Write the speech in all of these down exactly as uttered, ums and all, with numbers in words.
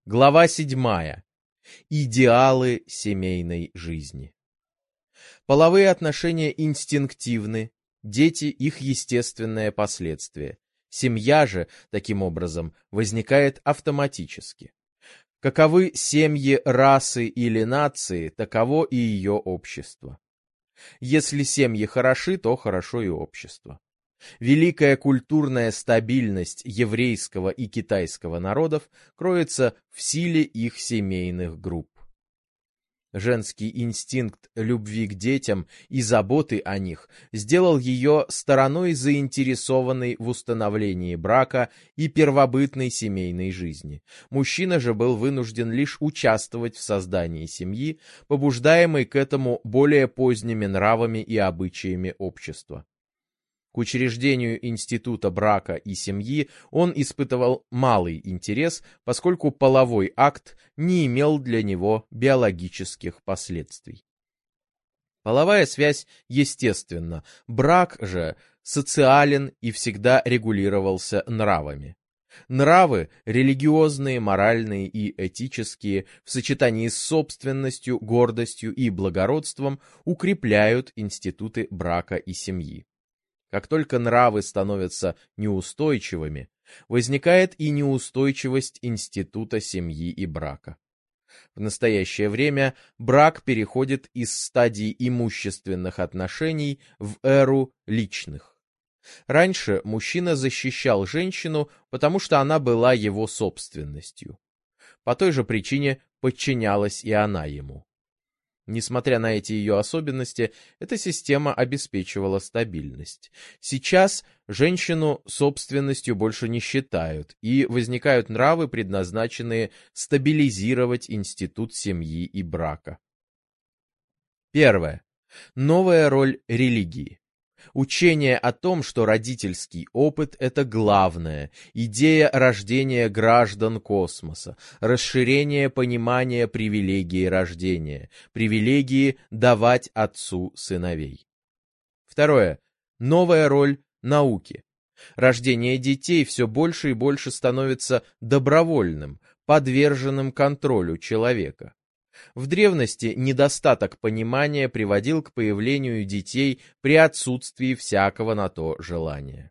Глава седьмая. Идеалы семейной жизни. Половые отношения инстинктивны, дети — их естественное последствие. Семья же, таким образом, возникает автоматически. Каковы семьи расы или нации, таково и ее общество. Если семьи хороши, то хорошо и общество. Великая культурная стабильность еврейского и китайского народов кроется в силе их семейных групп. Женский инстинкт любви к детям и заботы о них сделал ее стороной, заинтересованной в установлении брака и первобытной семейной жизни. Мужчина же был вынужден лишь участвовать в создании семьи, побуждаемый к этому более поздними нравами и обычаями общества. К учреждению института брака и семьи он испытывал малый интерес, поскольку половой акт не имел для него биологических последствий. Половая связь естественна, брак же социален и всегда регулировался нравами. Нравы, религиозные, моральные и этические, в сочетании с собственностью, гордостью и благородством, укрепляют институты брака и семьи. Как только нравы становятся неустойчивыми, возникает и неустойчивость института семьи и брака. В настоящее время брак переходит из стадии имущественных отношений в эру личных. Раньше мужчина защищал женщину, потому что она была его собственностью. По той же причине подчинялась и она ему. Несмотря на эти ее особенности, эта система обеспечивала стабильность. Сейчас женщину собственностью больше не считают, и возникают нравы, предназначенные стабилизировать институт семьи и брака. Первое. Новая роль религии. Учение о том, что родительский опыт — это главное, идея рождения граждан космоса, расширение понимания привилегии рождения, привилегии давать отцу сыновей. Второе. Новая роль науки. Рождение детей все больше и больше становится добровольным, подверженным контролю человека. В древности недостаток понимания приводил к появлению детей при отсутствии всякого на то желания.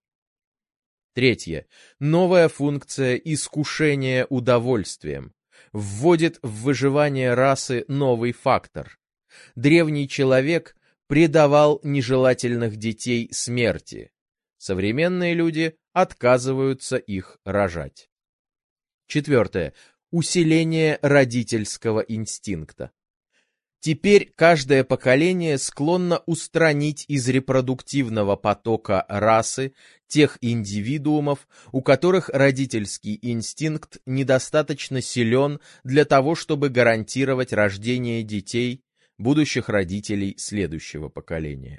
Третье. Новая функция искушения удовольствием вводит в выживание расы новый фактор. Древний человек предавал нежелательных детей смерти. Современные люди отказываются их рожать. Четвертое. Усиление родительского инстинкта. Теперь каждое поколение склонно устранить из репродуктивного потока расы тех индивидуумов, у которых родительский инстинкт недостаточно силен для того, чтобы гарантировать рождение детей, будущих родителей следующего поколения.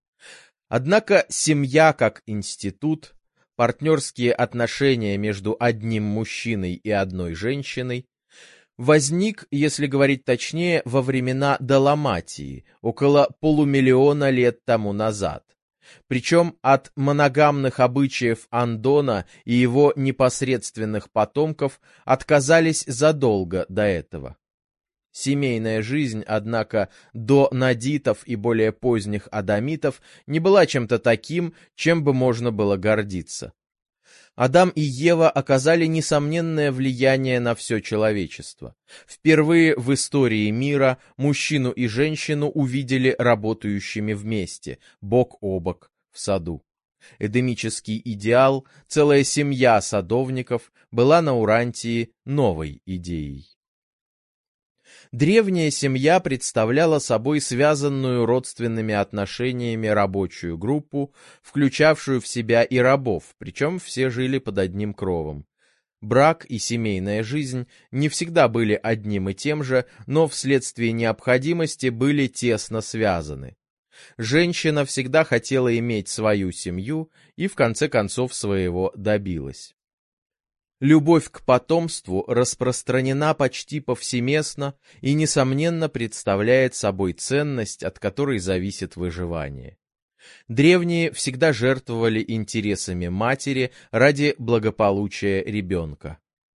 Однако семья как институт, партнерские отношения между одним мужчиной и одной женщиной, возник, если говорить точнее, во времена Даламатии, около полумиллиона лет тому назад. Причем от моногамных обычаев Андона и его непосредственных потомков отказались задолго до этого. Семейная жизнь, однако, до надитов и более поздних адамитов не была чем-то таким, чем бы можно было гордиться. Адам и Ева оказали несомненное влияние на все человечество. Впервые в истории мира мужчину и женщину увидели работающими вместе, бок о бок, в саду. Эдемический идеал, целая семья садовников, была на Урантии новой идеей. Древняя семья представляла собой связанную родственными отношениями рабочую группу, включавшую в себя и рабов, причем все жили под одним кровом. Брак и семейная жизнь не всегда были одним и тем же, но вследствие необходимости были тесно связаны. Женщина всегда хотела иметь свою семью и в конце концов своего добилась. Любовь к потомству распространена почти повсеместно и, несомненно, представляет собой ценность, от которой зависит выживание. Древние всегда жертвовали интересами матери ради благополучия ребенка.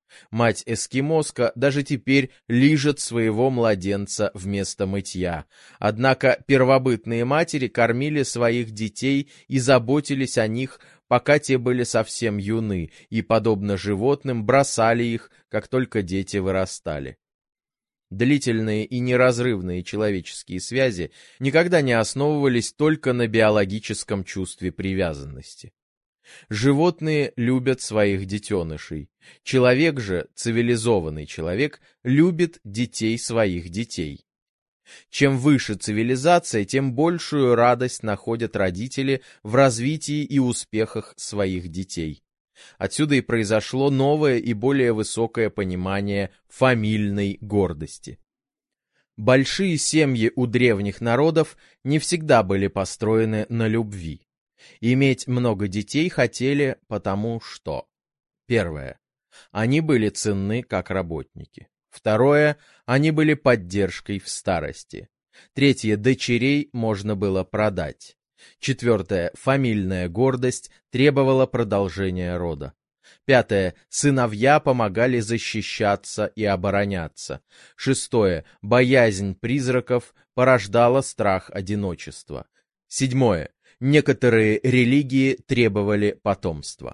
Мать-эскимоска даже теперь лижет своего младенца вместо мытья. Однако первобытные матери кормили своих детей и заботились о них, пока те были совсем юны, и, подобно животным, бросали их, как только дети вырастали. Длительные и неразрывные человеческие связи никогда не основывались только на биологическом чувстве привязанности. Животные любят своих детенышей. Человек же, цивилизованный человек, любит детей своих детей. Чем выше цивилизация, тем большую радость находят родители в развитии и успехах своих детей. Отсюда и произошло новое и более высокое понимание фамильной гордости. Большие семьи у древних народов не всегда были построены на любви. Иметь много детей хотели потому что: первое, они были ценны как работники. Второе, они были поддержкой в старости. Третье, дочерей можно было продать. Четвертое, фамильная гордость требовала продолжения рода. Пятое, сыновья помогали защищаться и обороняться. Шестое, боязнь призраков порождала страх одиночества. Седьмое, некоторые религии требовали потомства.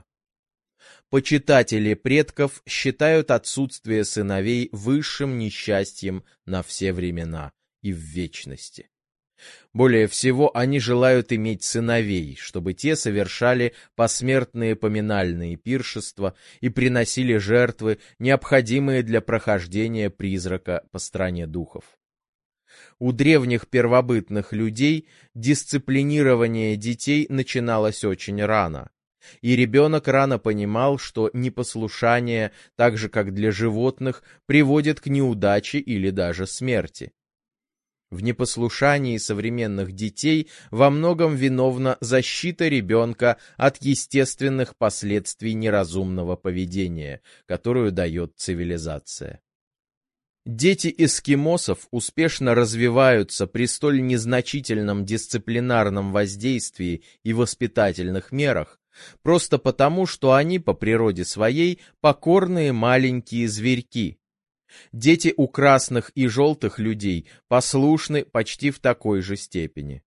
Почитатели предков считают отсутствие сыновей высшим несчастьем на все времена и в вечности. Более всего они желают иметь сыновей, чтобы те совершали посмертные поминальные пиршества и приносили жертвы, необходимые для прохождения призрака по стране духов. У древних первобытных людей дисциплинирование детей начиналось очень рано, и ребенок рано понимал, что непослушание, так же как для животных, приводит к неудаче или даже смерти. В непослушании современных детей во многом виновна защита ребенка от естественных последствий неразумного поведения, которую дает цивилизация. Дети эскимосов успешно развиваются при столь незначительном дисциплинарном воздействии и воспитательных мерах, просто потому, что они по природе своей покорные маленькие зверьки. Дети у красных и желтых людей послушны почти в такой же степени.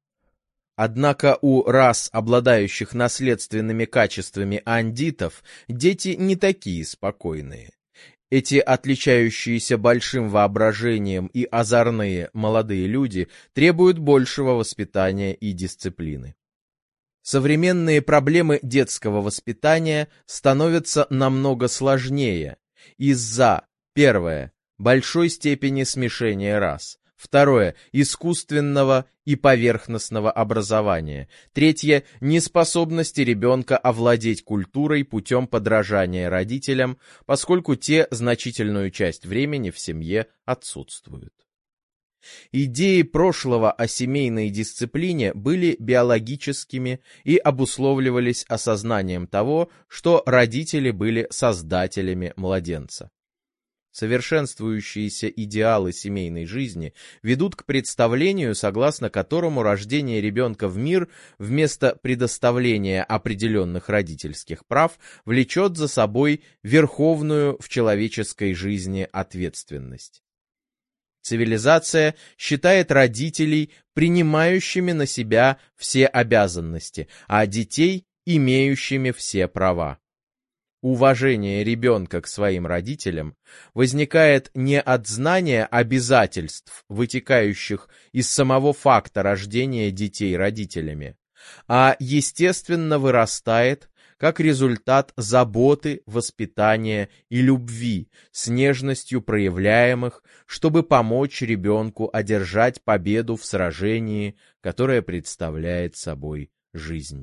Однако у рас, обладающих наследственными качествами андитов, дети не такие спокойные. Эти отличающиеся большим воображением и озорные молодые люди требуют большего воспитания и дисциплины. Современные проблемы детского воспитания становятся намного сложнее из-за: первое, большой степени смешения рас. Второе, искусственного и поверхностного образования. Третье, неспособности ребенка овладеть культурой путем подражания родителям, поскольку те значительную часть времени в семье отсутствуют. Идеи прошлого о семейной дисциплине были биологическими и обусловливались осознанием того, что родители были создателями младенца. Совершенствующиеся идеалы семейной жизни ведут к представлению, согласно которому рождение ребенка в мир вместо предоставления определенных родительских прав влечет за собой верховную в человеческой жизни ответственность. Цивилизация считает родителей принимающими на себя все обязанности, а детей имеющими все права. Уважение ребенка к своим родителям возникает не от знания обязательств, вытекающих из самого факта рождения детей родителями, а естественно вырастает как результат заботы, воспитания и любви, с нежностью проявляемых, чтобы помочь ребенку одержать победу в сражении, которое представляет собой жизнь.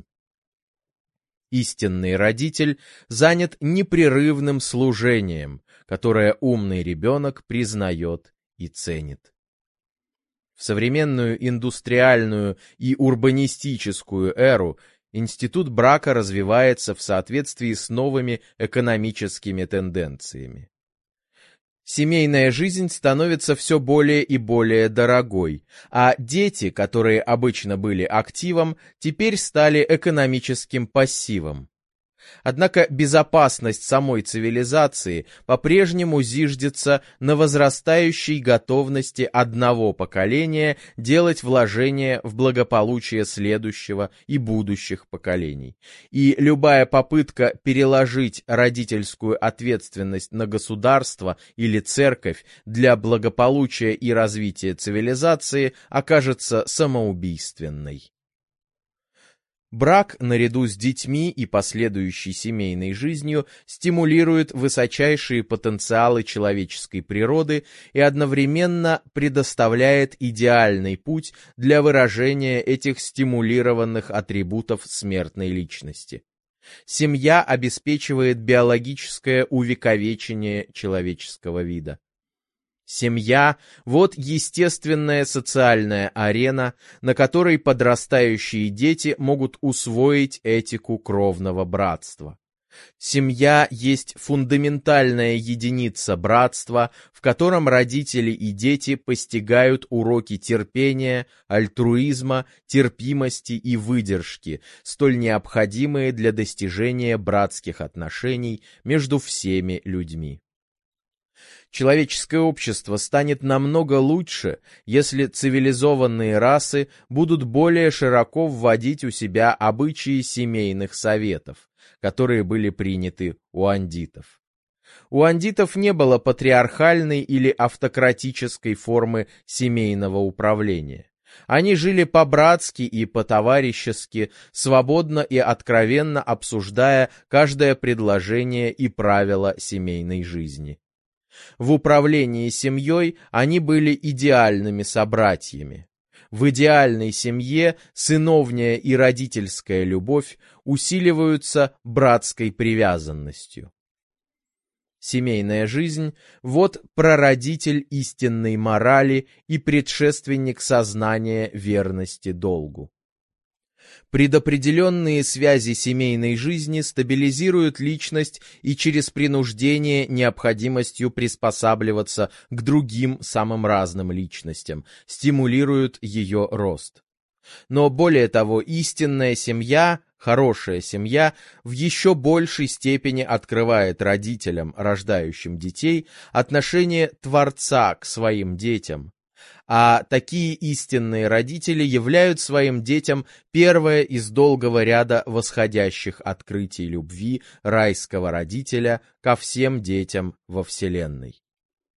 Истинный родитель занят непрерывным служением, которое умный ребенок признает и ценит. В современную индустриальную и урбанистическую эру институт брака развивается в соответствии с новыми экономическими тенденциями. Семейная жизнь становится все более и более дорогой, а дети, которые обычно были активом, теперь стали экономическим пассивом. Однако безопасность самой цивилизации по-прежнему зиждется на возрастающей готовности одного поколения делать вложения в благополучие следующего и будущих поколений. И любая попытка переложить родительскую ответственность на государство или церковь для благополучия и развития цивилизации окажется самоубийственной. Брак, наряду с детьми и последующей семейной жизнью, стимулирует высочайшие потенциалы человеческой природы и одновременно предоставляет идеальный путь для выражения этих стимулированных атрибутов смертной личности. Семья обеспечивает биологическое увековечение человеческого вида. Семья – вот естественная социальная арена, на которой подрастающие дети могут усвоить этику кровного братства. Семья есть фундаментальная единица братства, в котором родители и дети постигают уроки терпения, альтруизма, терпимости и выдержки, столь необходимые для достижения братских отношений между всеми людьми. Человеческое общество станет намного лучше, если цивилизованные расы будут более широко вводить у себя обычаи семейных советов, которые были приняты у андитов. У андитов не было патриархальной или автократической формы семейного управления. Они жили по-братски и по-товарищески, свободно и откровенно обсуждая каждое предложение и правило семейной жизни. В управлении семьей они были идеальными собратьями. В идеальной семье сыновняя и родительская любовь усиливаются братской привязанностью. Семейная жизнь – вот прародитель истинной морали и предшественник сознания верности долгу. Предопределенные связи семейной жизни стабилизируют личность и через принуждение необходимостью приспосабливаться к другим самым разным личностям, стимулируют ее рост. Но более того, истинная семья, хорошая семья, в еще большей степени открывает родителям, рождающим детей, отношение Творца к своим детям. А такие истинные родители являют своим детям первое из долгого ряда восходящих открытий любви райского родителя ко всем детям во Вселенной.